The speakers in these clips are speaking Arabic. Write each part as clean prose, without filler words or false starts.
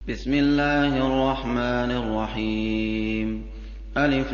بسم الله الرحمن الرحيم. ألف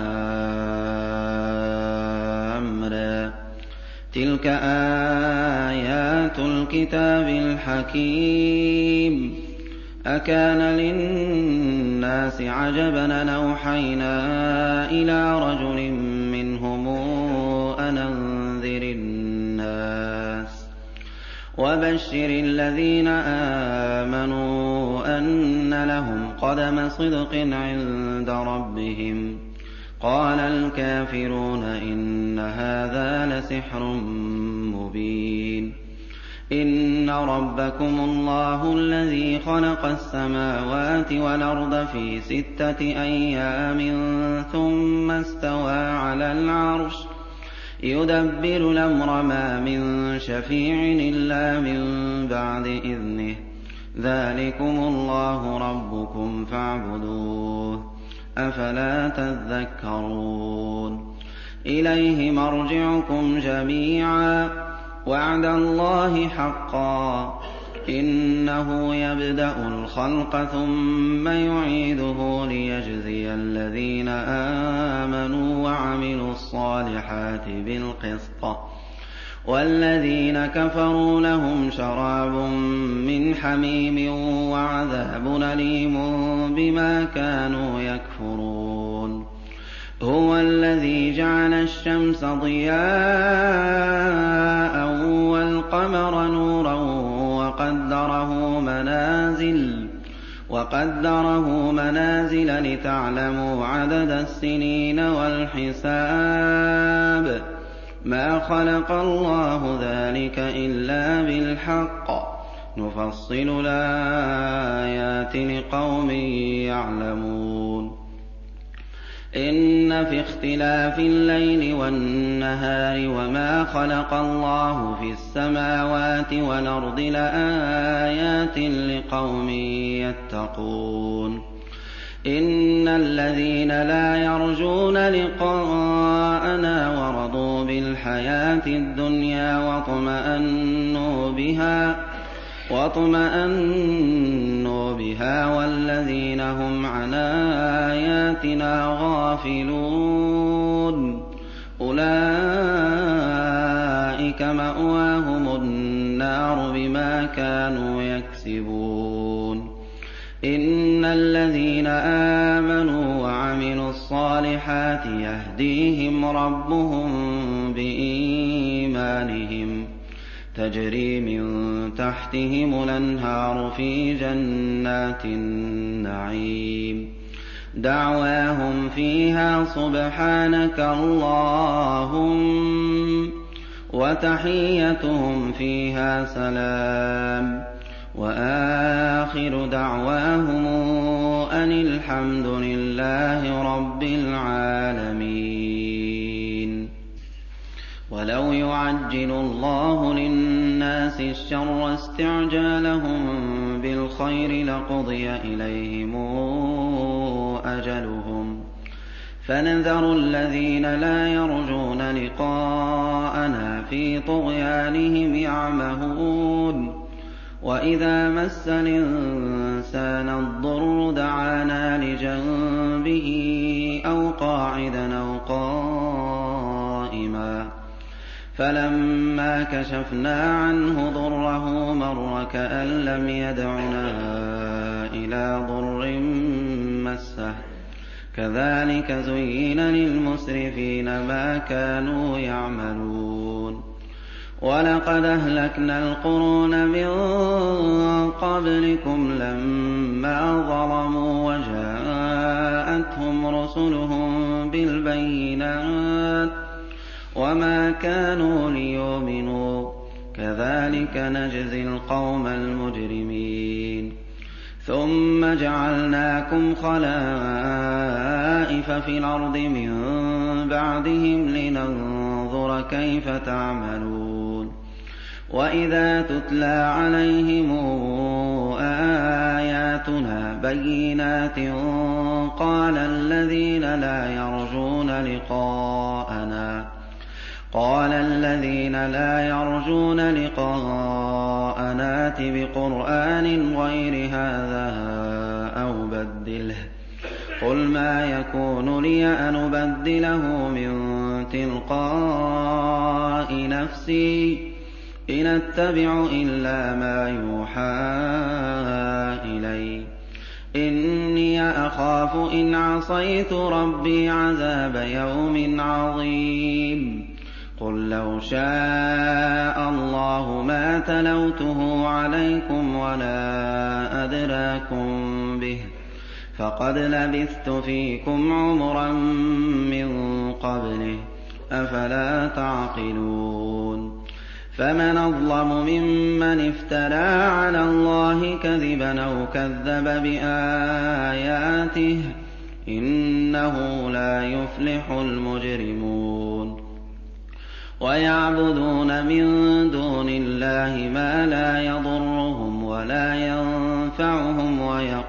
لام را. تلك آيات الكتاب الحكيم. أكان للناس عجبا أن أوحينا إلى رجل منهم أن أنذر الناس وبشر الذين آمنوا أن لهم قدم صدق عند ربهم. قال الكافرون إن هذا لسحر مبين. إن ربكم الله الذي خلق السماوات والأرض في 6 أيام ثم استوى على العرش يدبر الأمر ما من شفيع إلا من بعد إذنه. ذلكم الله ربكم فاعبدوه أفلا تذكرون. إليه مرجعكم جميعا وعد الله حقا إنه يبدأ الخلق ثم يعيده ليجزي الذين آمنوا وعملوا الصالحات بالقسط والذين كفروا لهم شراب من حميم وعذاب أليم بما كانوا يكفرون. هو الذي جعل الشمس ضياء والقمر نورا وقدره منازل لتعلموا عدد السنين والحساب. ما خلق الله ذلك إلا بالحق نفصل الآيات لقوم يعلمون. إن في اختلاف الليل والنهار وما خلق الله في السماوات والأرض لآيات لقوم يتقون. إن الذين لا يرجون لقاءنا ورضوا بالحياة الدنيا واطمأنوا بها والذين هم عن آياتنا غافلون أولئك مأواهم النار بما كانوا يكسبون. إن الذين آمنوا وعملوا الصالحات يهديهم ربهم بإيمانهم تجري من تحتهم الأنهار في جنات النعيم. دعواهم فيها سبحانك اللهم وتحيتهم فيها سلام وآخر دعواهم أن الحمد لله رب العالمين. ولو يعجل الله للناس الشر استعجالهم بالخير لقضي إليهم أجلهم فنذر الذين لا يرجون لقاءنا في طغيانهم يعمهون. وإذا مس الإنسان الضر دعانا لجنبه أو قاعدا أو قائما فلما كشفنا عنه ضره مر كأن لم يدعنا إلى ضر مسه. كذلك زين للمسرفين ما كانوا يعملون. ولقد أهلكنا القرون من قبلكم لما ظلموا وجاءتهم رسلهم بالبينات وما كانوا ليؤمنوا كذلك نجزي القوم المجرمين. ثم جعلناكم خلائف في الأرض من بعدهم لننظر كيف تعملون. وإذا تتلى عليهم آياتنا بينات قال الذين لا يرجون لقاءنا ائت بقرآن غير هذا أو بدله قل ما يكون لي أن أبدله من تلقاء نفسي إن أتبع إلا ما يوحى إلي إني أخاف إن عصيت ربي عذاب يوم عظيم قل لو شاء الله ما تلوته عليكم ولا أدراكم به فقد لبثت فيكم عمرا من قبله أفلا تعقلون فمن أظلم ممن افترى على الله كذبا أو كذب بآياته إنه لا يفلح المجرمون ويعبدون من دون الله ما لا يضرهم ولا ينفعهم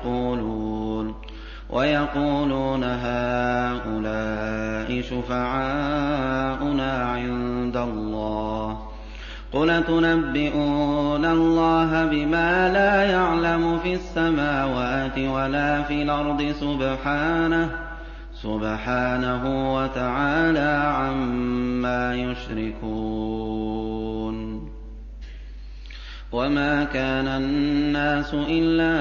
ويقولون هؤلاء شفعاؤنا عند الله قل تنبئون الله بما لا يعلم في السماوات ولا في الأرض سبحانه وتعالى عما يشركون وما كان الناس إلا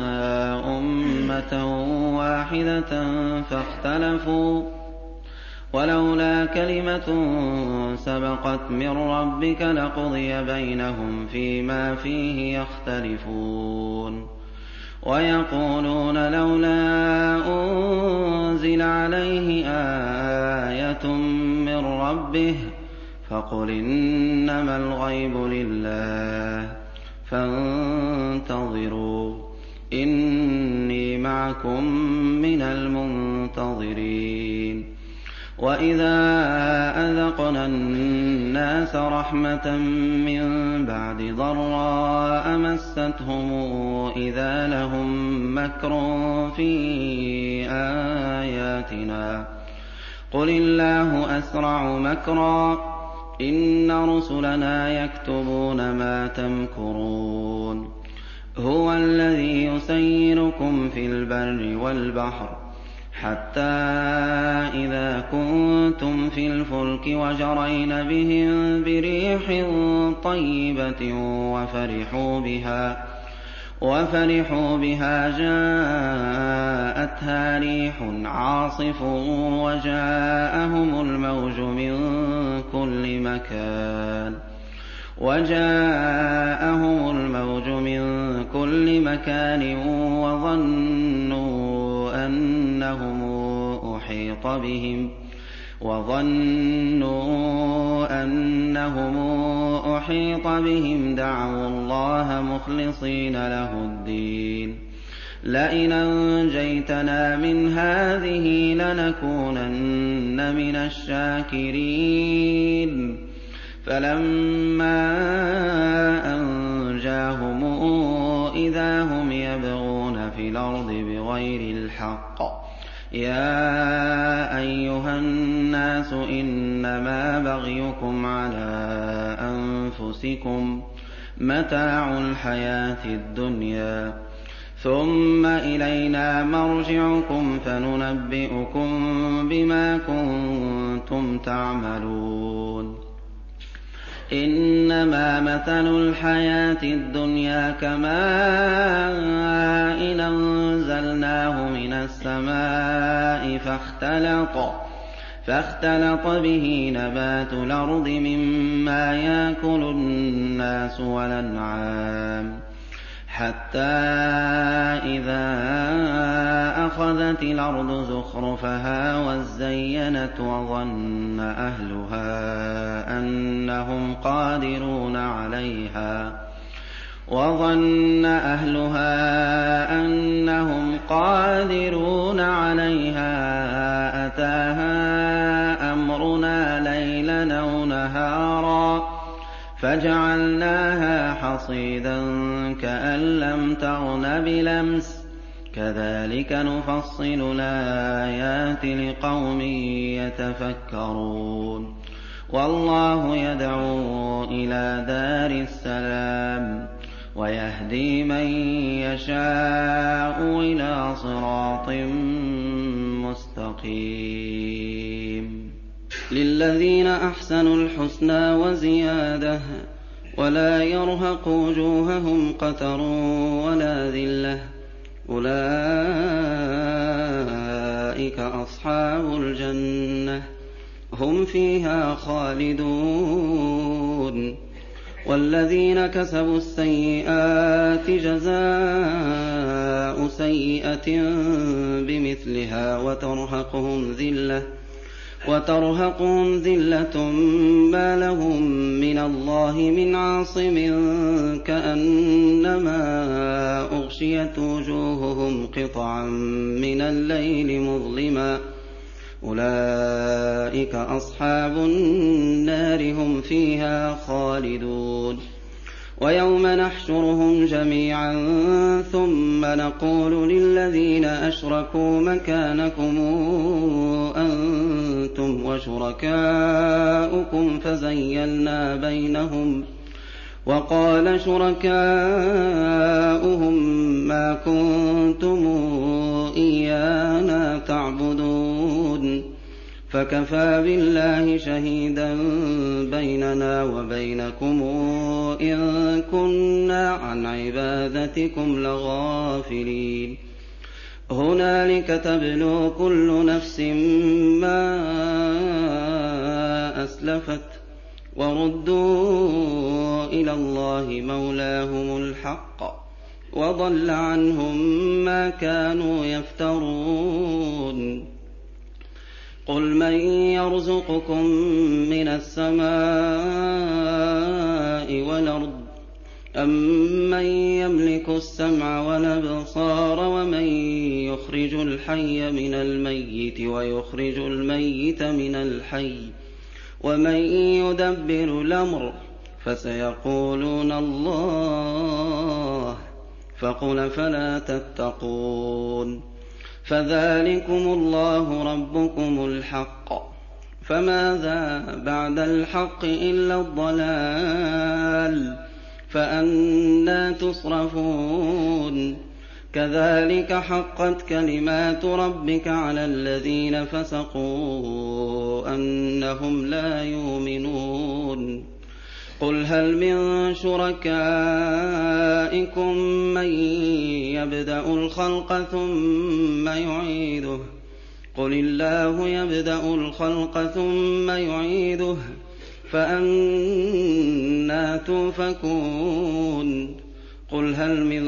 أمة واحدة فاختلفوا ولولا كلمة سبقت من ربك لقضي بينهم فيما فيه يختلفون ويقولون لولا أنزل عليه آية من ربه فقل إنما الغيب لله فانتظروا إني معكم من المنتظرين وإذا أذقنا الناس رحمة من بعد ضراء مستهم إذا لهم مكر في آياتنا قل الله أسرع مكرا إن رسلنا يكتبون ما تمكرون هو الذي يسيركم في البر والبحر حتى إذا كنتم في الفلك وجرين بهم بريح طيبة وفرحوا بها جاءتها ريح عاصف وجاءهم الموج من كل مكان وظنوا أنهم أحيط بهم دعوا الله مخلصين له الدين لئن أنجيتنا من هذه لنكونن من الشاكرين فلما أنجاهم إذا هم يبغون في الأرض بغير الحق يا أيها الناس إنما بغيكم على أنفسكم متاع الحياة الدنيا ثم إلينا مرجعكم فننبئكم بما كنتم تعملون إنما مثل الحياة الدنيا كماء أنزلناه من السماء فاختلط به نبات الأرض مما يأكل الناس والأنعام حتى إذا أخذت الأرض زخرفها وزينت وظن أهلها أنهم قادرون عليها أتاها أمرنا ليلا أو نهارا فجعلناها حصيدا كأن لم تغن بلمس كذلك نفصل الآيات لقوم يتفكرون والله يدعو إلى دار السلام ويهدي من يشاء إلى على صراط مستقيم للذين أحسنوا الحسنى وزيادة ولا يرهق وجوههم قتر ولا ذلة أولئك أصحاب الجنة هم فيها خالدون والذين كسبوا السيئات جزاء سيئة بمثلها وترهقهم ذلة ما لهم من الله من عاصم كأنما أغشيت وجوههم قطعا من الليل مظلما أولئك أصحاب النار هم فيها خالدون ويوم نحشرهم جميعا ثم نقول للذين أشركوا مكانكم أنتم وشركاؤكم فزيلنا بينهم وقال شركاؤهم ما كنتم إيانا تعبدون فكفى بالله شهيدا بيننا وبينكم إن كنا عن عبادتكم لغافلين هنالك تبلو كل نفس ما أسلفت وردوا إلى الله مولاهم الحق وضل عنهم ما كانوا يفترون قل من يرزقكم من السماء والأرض أمن يملك السمع والأبصار ومن يخرج الحي من الميت ويخرج الميت من الحي ومن يدبر الأمر فسيقولون الله فقل فلا تتقون فذلكم الله ربكم الحق فماذا بعد الحق إلا الضلال فأنى تصرفون كذلك حقت كلمات ربك على الذين فسقوا أنهم لا يؤمنون قل هل من شركائكم من يبدأ الخلق ثم يعيده قل الله يبدأ الخلق ثم يعيده فأنى تؤفكون قل هل من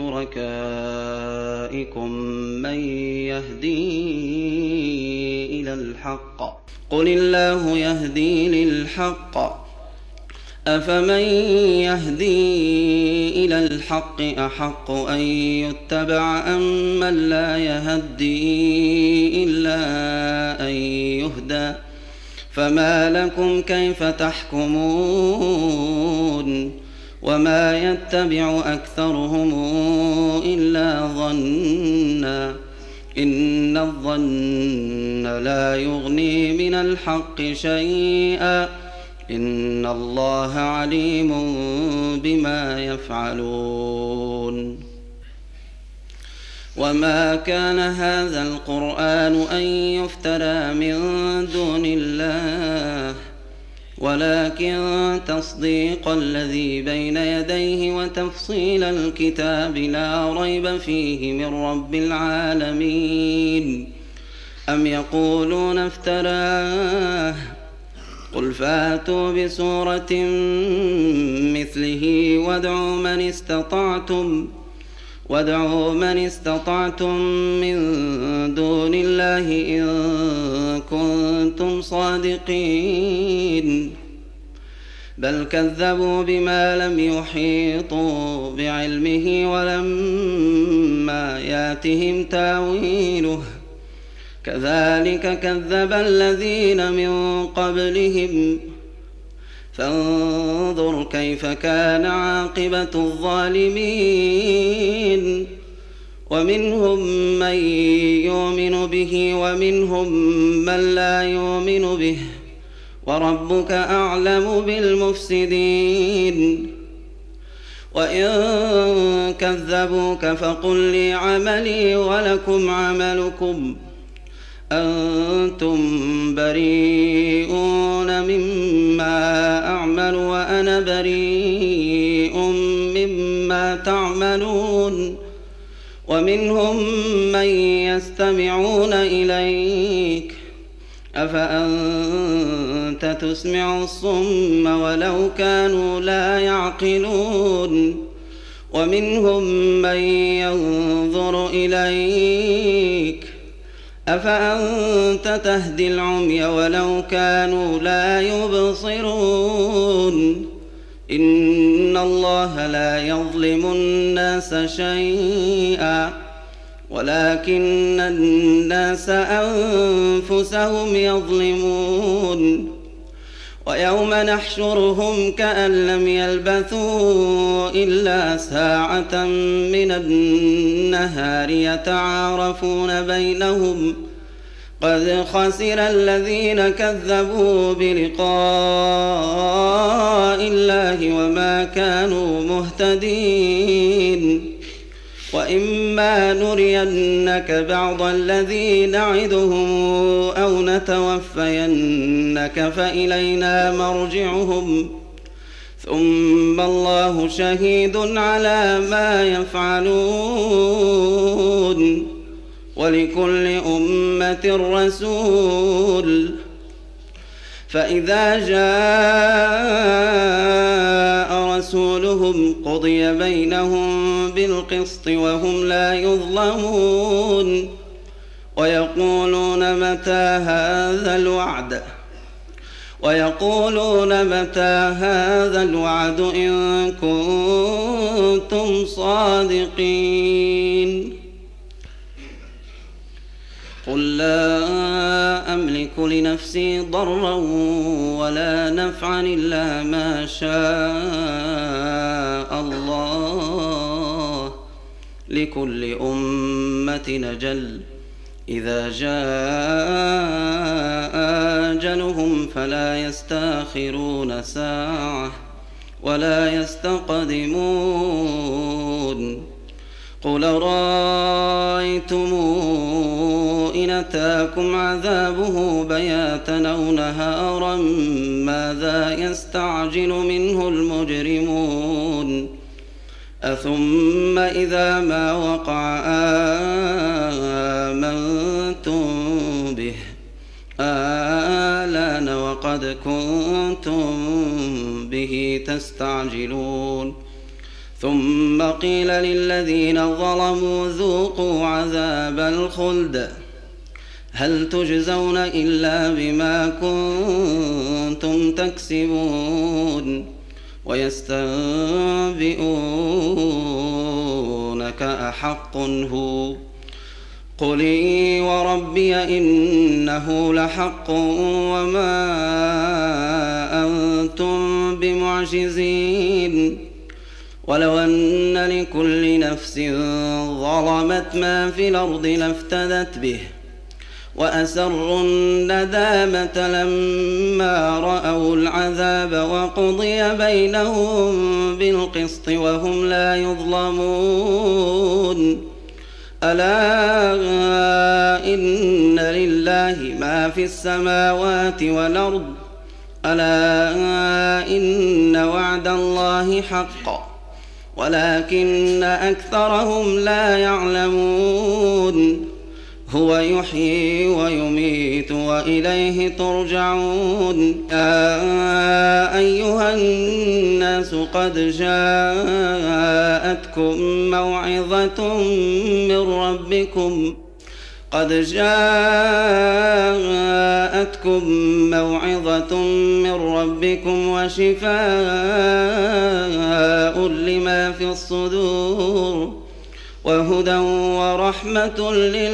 شركائكم من يهدي إلى الحق قل الله يهدي للحق أفمن يهدي إلى الحق أحق أن يتبع أم من لا يهدي إلا أن يهدى فما لكم كيف تحكمون وما يتبع أكثرهم إلا ظنا إن الظن لا يغني من الحق شيئا إن الله عليم بما يفعلون وما كان هذا القرآن أن يفترى من دون الله ولكن تصديق الذي بين يديه وتفصيل الكتاب لا ريب فيه من رب العالمين أم يقولون افتراه قل فاتوا بسورة مثله وادعوا من استطعتم من دون الله إن كنتم صادقين بل كذبوا بما لم يحيطوا بعلمه ولما ياتهم تاويله كذلك كذب الذين من قبلهم فانظر كيف كان عاقبة الظالمين ومنهم من يؤمن به ومنهم من لا يؤمن به وربك أعلم بالمفسدين وإن كذبوك فقل لي عملي ولكم عملكم أنتم بريئون مما أعمل وأنا بريء مما تعملون ومنهم من يستمعون إليك أفأنت تسمع الصم ولو كانوا لا يعقلون ومنهم من ينظر إليك أفأنت تهدي العمي ولو كانوا لا يبصرون إن الله لا يظلم الناس شيئا ولكن الناس أنفسهم يظلمون ويوم نحشرهم كأن لم يلبثوا إلا ساعة من النهار يتعارفون بينهم قد خسر الذين كذبوا بلقاء الله وما كانوا مهتدين وإما نرينك بعض الذي نعدهم أو نتوفينك فإلينا مرجعهم ثم الله شهيد على ما يفعلون ولكل أمة رسول فإذا جاء رسولهم قضي بينهم بالقسط وهم لا يظلمون ويقولون متى هذا الوعد إن كنتم صادقين قل لا أملك لنفسي ضرا ولا نفعا إلا ما شاء الله لكل أمة أجل إذا جاء أجلهم فلا يستأخرون ساعة ولا يستقدمون قل رأيتم إن أتاكم عذابه بياتا أو نهارا ماذا يستعجل منه المجرمون أثم إذا ما وقع آمنتم به آلان وقد كنتم به تستعجلون ثم قيل للذين ظلموا ذوقوا عذاب الخلد هل تجزون إلا بما كنتم تكسبون ويستنبئونك أحق هو قل إي وربي إنه لحق وما أنتم بمعجزين ولو أن لكل نفس ظلمت ما في الأرض لافتدت به وأسروا الندامة لما رأوا العذاب وقضي بينهم بالقسط وهم لا يظلمون ألا إن لله ما في السماوات والأرض ألا إن وعد الله حق ولكن أكثرهم لا يعلمون هو يحيي ويميت وإليه ترجعون يا أيها الناس قد جاءتكم موعظة من ربكم وشفاء لما في الصدور وهدى ورحمة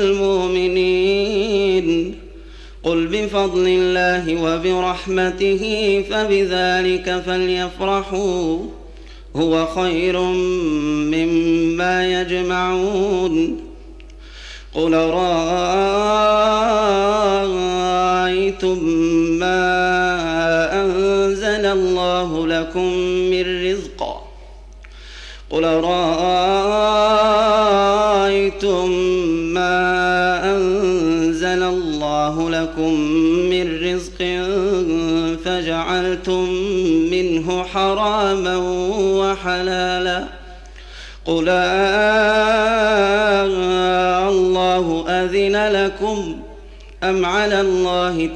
للمؤمنين قل بفضل الله وبرحمته فبذلك فليفرحوا هو خير مما يجمعون قل رأيتم ما أنزل الله لكم من رزق قل رأيتم ما أنزل الله لكم من رزق فجعلتم منه حراما وحلالا قل الله أذن لكم أم على الله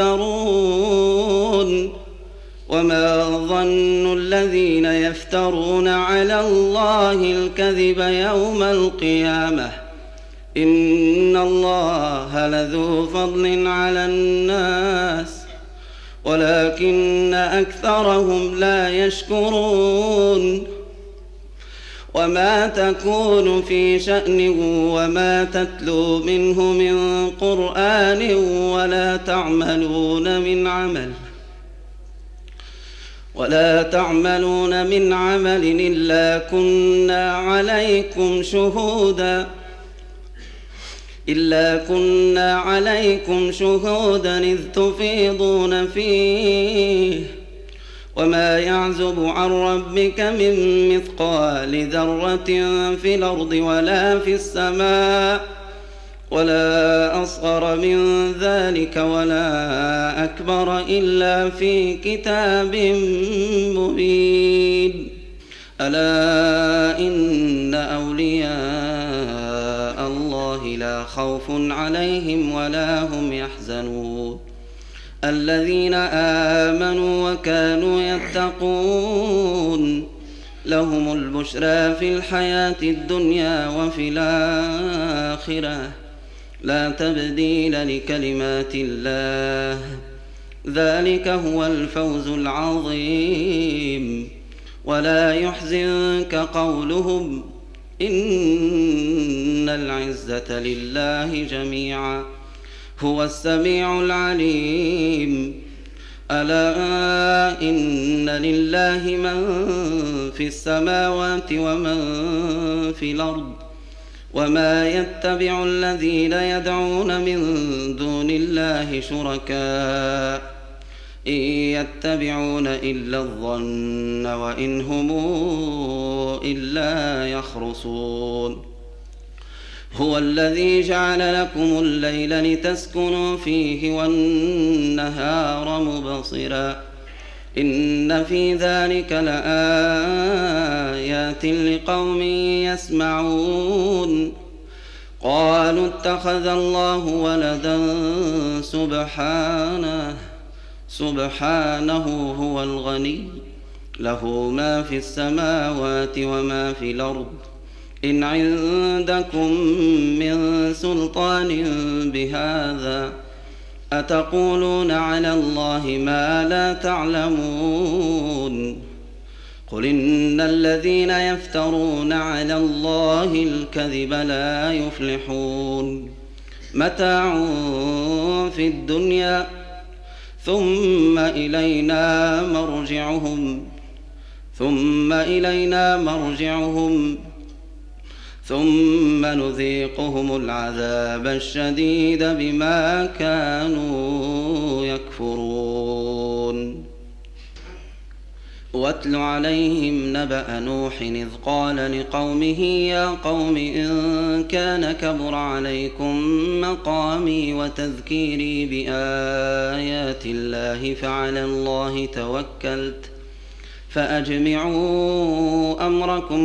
تفترون وما ظن الذين يفترون على الله الكذب يوم القيامة إن الله لذو فضل على الناس ولكن أكثرهم لا يشكرون وما تكون في شأن وما تتلو منه من قرآن ولا تعملون من عمل إلا كنا عليكم شهودا إذ تفيضون فيه وما يعزب عن ربك من مثقال ذرة في الأرض ولا في السماء ولا أصغر من ذلك ولا أكبر إلا في كتاب مبين ألا إن أولياء الله لا خوف عليهم ولا هم يحزنون الذين آمنوا وكانوا يتقون لهم البشرى في الحياة الدنيا وفي الآخرة لا تبديل لكلمات الله ذلك هو الفوز العظيم ولا يحزنك قولهم إن العزة لله جميعا هو السميع العليم ألا إن لله من في السماوات ومن في الأرض وما يتبع الذين يدعون من دون الله شركاء إن يتبعون إلا الظن وإن هم إلا يخرصون هو الذي جعل لكم الليل لتسكنوا فيه والنهار مبصرا إن في ذلك لآيات لقوم يسمعون قالوا اتخذ الله ولدا سبحانه هو الغني له ما في السماوات وما في الأرض إن عندكم من سلطان بهذا أتقولون على الله ما لا تعلمون قل إن الذين يفترون على الله الكذب لا يفلحون متاع في الدنيا ثم إلينا مرجعهم ثم نذيقهم العذاب الشديد بما كانوا يكفرون واتل عليهم نبأ نوح إذ قال لقومه يا قوم إن كان كبر عليكم مقامي وتذكيري بآيات الله فعلى الله توكلت فأجمعوا أمركم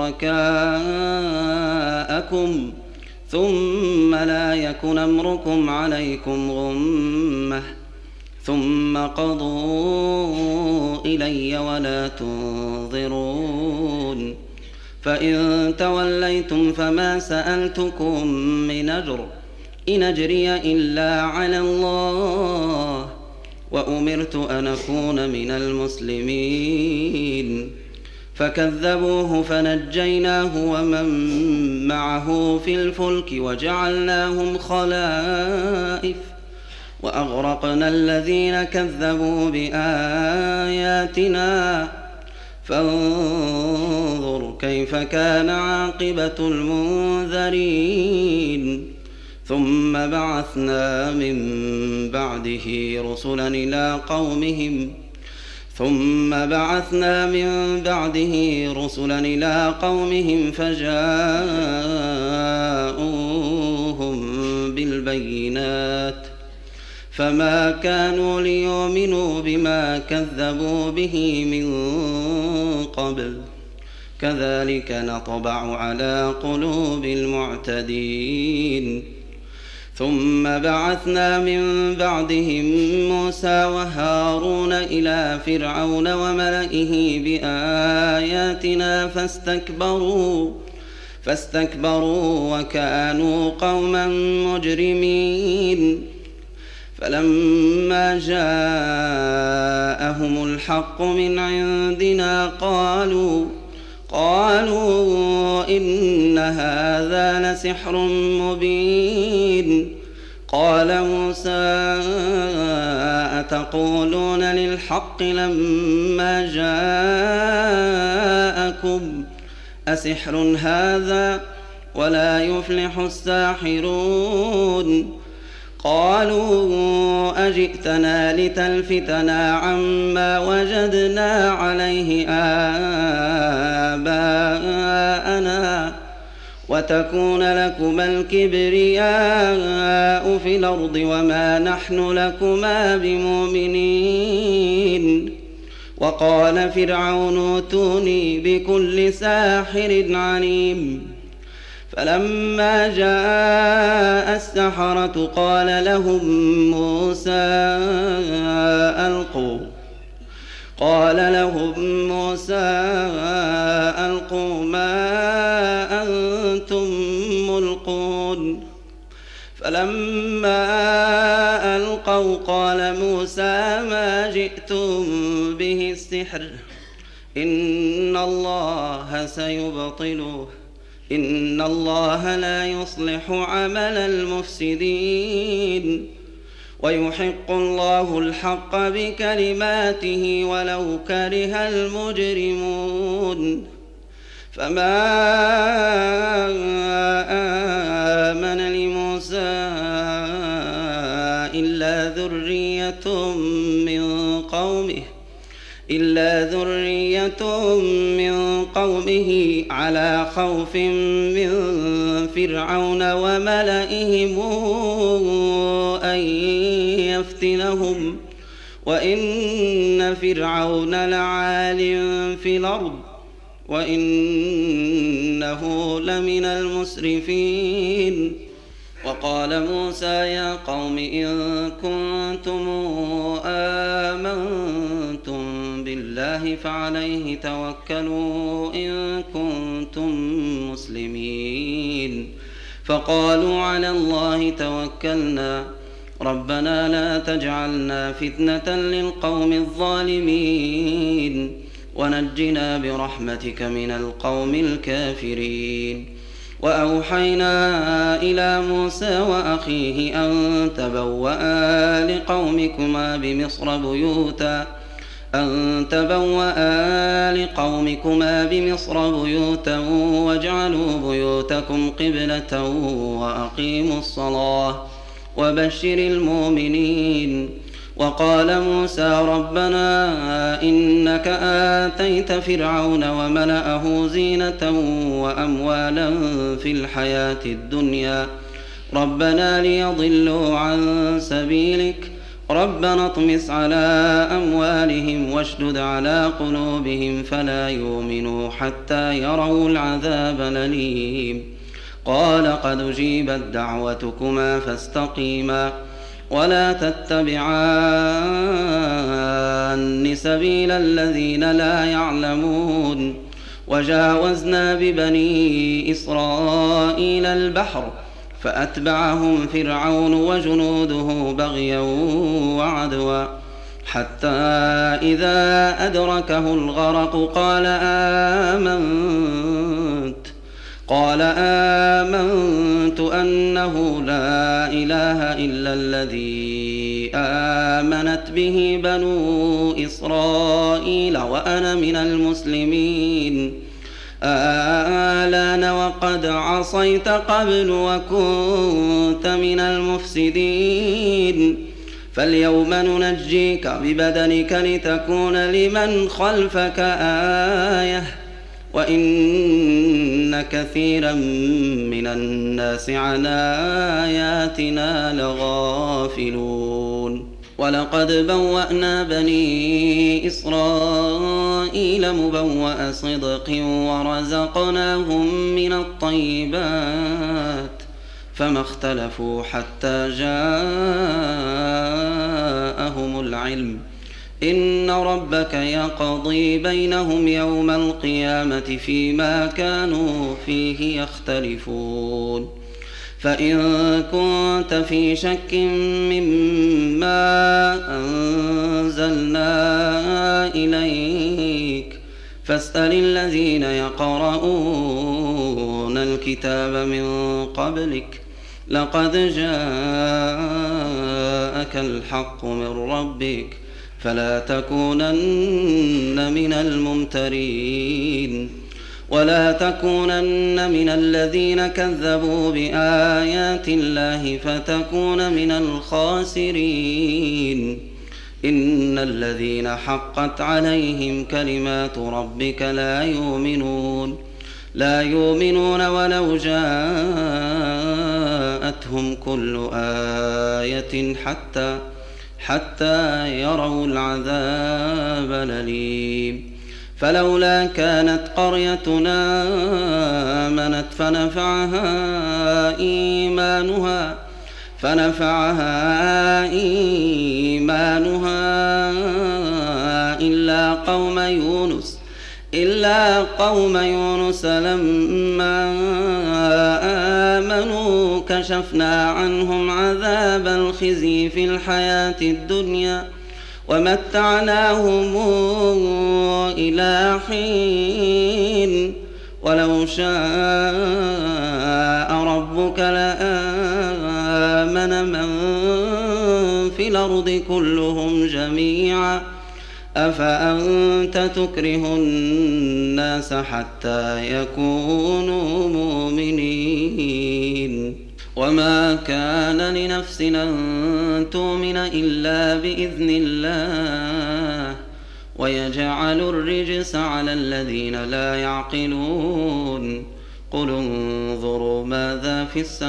وشركاءكم ثم لا يكن أمركم عليكم غمة ثم قضوا إلي ولا تنظرون فإن توليتم فما سألتكم من أجر إن أجري إلا على الله وأمرت أن أكون من المسلمين فكذبوه فنجيناه ومن معه في الفلك وجعلناهم خلائف وأغرقنا الذين كذبوا بآياتنا فانظر كيف كان عاقبة المنذرين ثم بعثنا من بعده رسلا إلى قومهم ثم بعثنا من بعده رسلا إلى قومهم فجاءوهم بالبينات فما كانوا ليؤمنوا بما كذبوا به من قبل كذلك نطبع على قلوب المعتدين ثم بعثنا من بعدهم موسى وهارون إلى فرعون وملئه بآياتنا فاستكبروا وكانوا قوما مجرمين فلما جاءهم الحق من عندنا قالوا إن هذا لسحر مبين قال موسى أتقولون للحق لما جاءكم أسحر هذا ولا يفلح الساحرون قالوا أجئتنا لتلفتنا عما وجدنا عليه آباءنا وتكون لكما الكبرياء في الأرض وما نحن لكما بمؤمنين وقال فرعون ائتوني بكل ساحر عليم فلما جاء السحرة قال لهم موسى ألقوا ما أنتم ملقون فلما ألقوا قال موسى ما جئتم به السحر إن الله سيبطله إن الله لا يصلح عمل المفسدين ويحق الله الحق بكلماته ولو كره المجرمون فما آمن لموسى إلا ذرية من قومه على خوف من فرعون وملئهم أن يفتنهم وإن فرعون لعال في الأرض وإنه لمن المسرفين وقال موسى يا قوم إن كنتم آمنتم بالله فعليه توكلوا إن كنتم مسلمين فقالوا على الله توكلنا ربنا لا تجعلنا فتنة للقوم الظالمين ونجنا برحمتك من القوم الكافرين وأوحينا إلى موسى وأخيه أن تبوأ لقومكما بمصر بيوتا واجعلوا بيوتكم قبلة وأقيموا الصلاة وبشر المؤمنين وقال موسى ربنا إنك آتيت فرعون وملأه زينة وأموالا في الحياة الدنيا ربنا ليضلوا عن سبيلك ربنا اطمس على أموالهم واشدد على قلوبهم فلا يؤمنوا حتى يروا العذاب الأليم قال قد أجيبت دعوتكما فاستقيما ولا تتبعان سبيل الذين لا يعلمون وجاوزنا ببني إسرائيل البحر فأتبعهم فرعون وجنوده بغيا وعدوا حتى إذا أدركه الغرق قال آمنت أنه لا إله إلا الذي آمنت به بنو إسرائيل وأنا من المسلمين آلان وقد عصيت قبل وكنت من المفسدين فاليوم ننجيك ببدنك لتكون لمن خلفك آية وإن كثيرا من الناس عن آياتنا لغافلون ولقد بوأنا بني إسرائيل مبوأ صدق ورزقناهم من الطيبات فما اختلفوا حتى جاءهم العلم إن ربك يقضي بينهم يوم القيامة فيما كانوا فيه يختلفون فإن كنت في شك مما أنزلنا إليك فاسأل الذين يقرؤون الكتاب من قبلك لقد جاءك الحق من ربك فلا تكونن من الممترين ولا تكونن من الذين كذبوا بآيات الله فتكون من الخاسرين إن الذين حقت عليهم كلمات ربك لا يؤمنون ولو جاءتهم كل آية حتى يروا العذاب الأليم فلولا كانت قريتنا آمنت فنفعها إيمانها إلا قوم يونس لما آمنوا كشفنا عنهم عذاب الخزي في الحياة الدنيا ومتعناهم إلى حين ولو شاء ربك لآمن من في الأرض كلهم جميعا أفأنت تكره الناس حتى يكونوا مؤمنين وما كان لنفس أن تؤمن إلا بإذن الله ويجعل الرجس على الذين لا يعقلون قل انظروا ماذا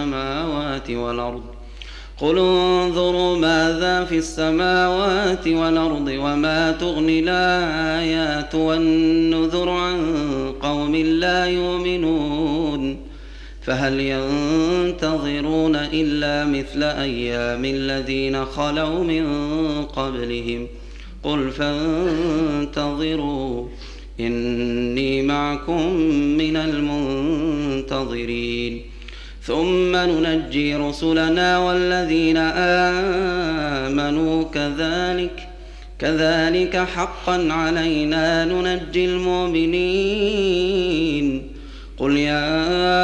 في السماوات والأرض وما تغني الآيات والنذر عن قوم لا يؤمنون فهل ينتظرون إلا مثل أيام الذين خلوا من قبلهم قل فانتظروا إني معكم من المنتظرين ثم ننجي رسلنا والذين آمنوا كذلك حقا علينا ننجي المؤمنين قل يا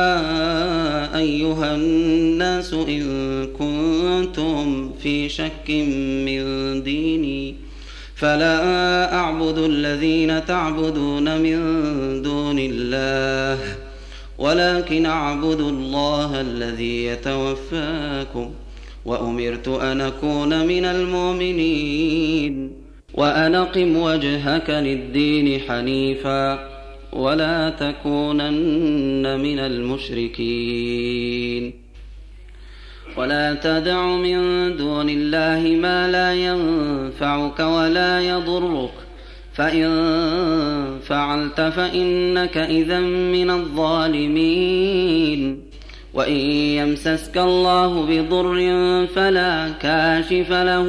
أيها الناس إن كنتم في شك من ديني فلا أعبد الذين تعبدون من دون الله ولكن أعبد الله الذي يتوفاكم وأمرت أن أكون من المؤمنين وأن أقم وجهك للدين حنيفا ولا تكونن من المشركين ولا تدع من دون الله ما لا ينفعك ولا يضرك فإن فعلت فإنك إذا من الظالمين وإن يمسسك الله بضر فلا كاشف له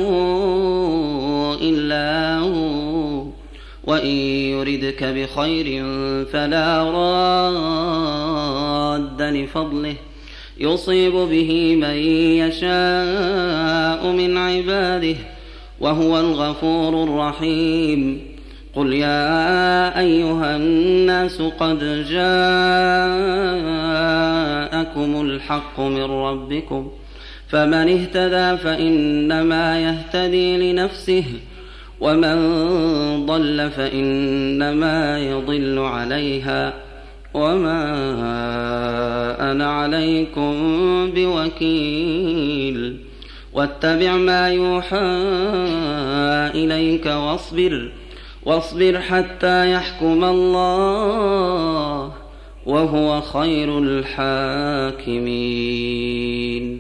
إلا هو وإن يردك بخير فلا راد لفضله يصيب به من يشاء من عباده وهو الغفور الرحيم قل يا أيها الناس قد جاءكم الحق من ربكم فمن اهتدى فإنما يهتدي لنفسه ومن ضل فإنما يضل عليها وما أنا عليكم بوكيل واتبع ما يوحى إليك واصبر حتى يحكم الله وهو خير الحاكمين.